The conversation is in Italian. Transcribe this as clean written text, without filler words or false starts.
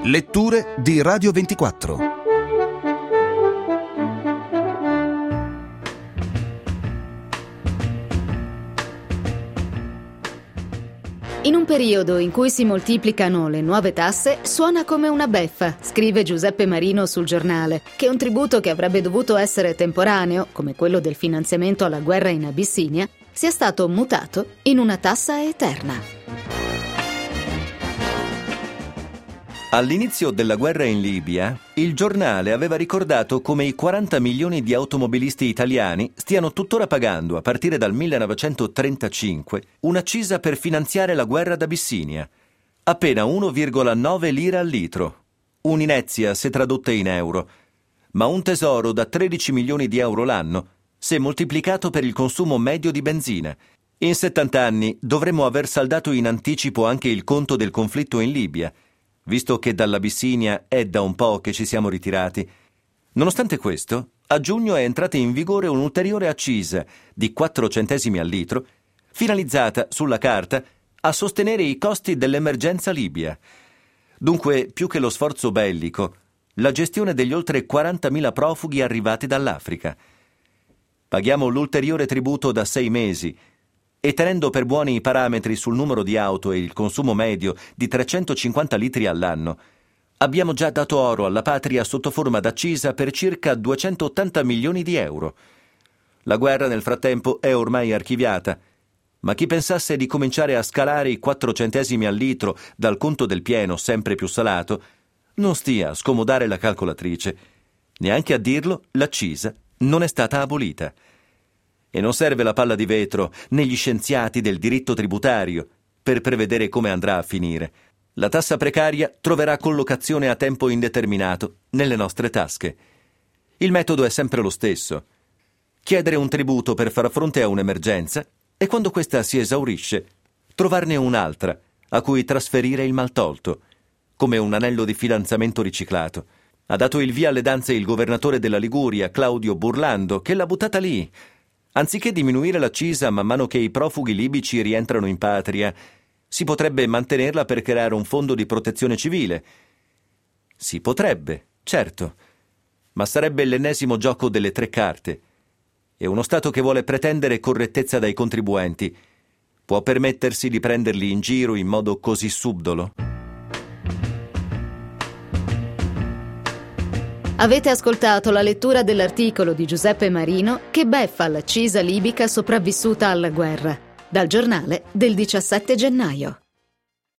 Letture di Radio 24. In un periodo in cui si moltiplicano le nuove tasse, suona come una beffa, scrive Giuseppe Marino sul Giornale, che un tributo che avrebbe dovuto essere temporaneo, come quello del finanziamento alla guerra in Abissinia, sia stato mutato in una tassa eterna. All'inizio della guerra in Libia, il Giornale aveva ricordato come i 40 milioni di automobilisti italiani stiano tuttora pagando, a partire dal 1935, un'accisa per finanziare la guerra d'Abissinia, appena 1,9 lire al litro, un'inezia se tradotta in euro, ma un tesoro da 13 milioni di euro l'anno, se moltiplicato per il consumo medio di benzina. In 70 anni dovremmo aver saldato in anticipo anche il conto del conflitto in Libia, visto che dall'Abissinia è da un po' che ci siamo ritirati. Nonostante questo, a giugno è entrata in vigore un'ulteriore accisa di 4 centesimi al litro, finalizzata, sulla carta, a sostenere i costi dell'emergenza Libia. Dunque, più che lo sforzo bellico, la gestione degli oltre 40.000 profughi arrivati dall'Africa. Paghiamo l'ulteriore tributo da 6 mesi, e tenendo per buoni i parametri sul numero di auto e il consumo medio di 350 litri all'anno, abbiamo già dato oro alla patria sotto forma d'accisa per circa 280 milioni di euro. La guerra nel frattempo è ormai archiviata, ma chi pensasse di cominciare a scalare i 4 centesimi al litro dal conto del pieno sempre più salato, non stia a scomodare la calcolatrice. Neanche a dirlo, l'accisa non è stata abolita. E non serve la palla di vetro né gli scienziati del diritto tributario per prevedere come andrà a finire. La tassa precaria troverà collocazione a tempo indeterminato nelle nostre tasche. Il metodo è sempre lo stesso: chiedere un tributo per far fronte a un'emergenza e, quando questa si esaurisce, trovarne un'altra a cui trasferire il maltolto, come un anello di fidanzamento riciclato. Ha dato il via alle danze il governatore della Liguria, Claudio Burlando, che l'ha buttata lì. Anziché diminuire l'accisa man mano che i profughi libici rientrano in patria, si potrebbe mantenerla per creare un fondo di protezione civile. Si potrebbe, certo, ma sarebbe l'ennesimo gioco delle 3 carte. E uno Stato che vuole pretendere correttezza dai contribuenti può permettersi di prenderli in giro in modo così subdolo? Avete ascoltato la lettura dell'articolo di Giuseppe Marino che beffa l'accisa libica sopravvissuta alla guerra, dal Giornale del 17 gennaio.